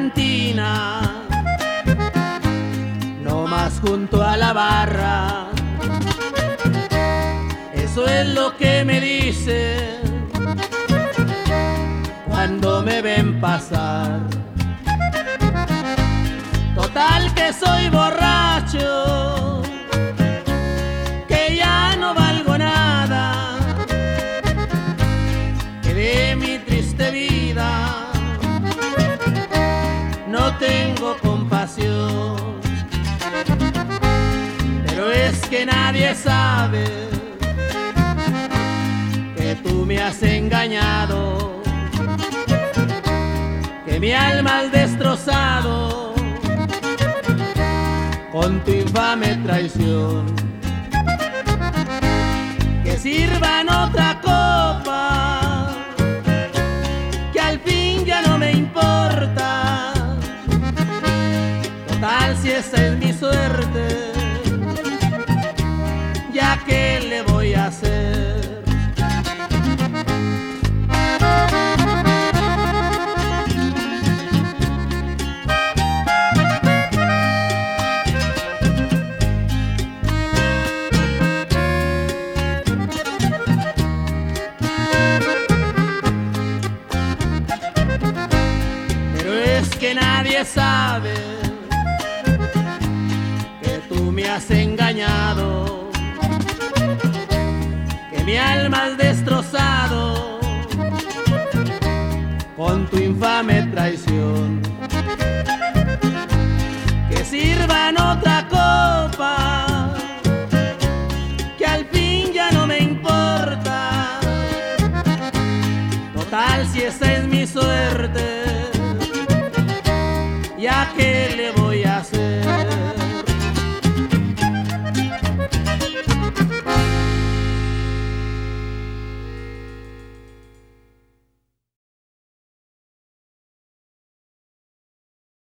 cantina, no más junto a la barra. Eso es lo que me dicen cuando me ven pasar. Total que soy borracho, que ya no valgo nada, que de mi triste vida no tengo compasión. Pero es que nadie sabe que tú me has engañado, que mi alma has destrozado con tu infame traición. Que sirvan otra copa, que al fin ya no me importa. Total, si esa es mi suerte, ya que le voy a hacer. Que nadie sabe que tú me has engañado, que mi alma has destrozado con tu infame traición. Que sirvan otra copa, que al fin ya no me importa. Total, si esa es mi suerte, ya que le voy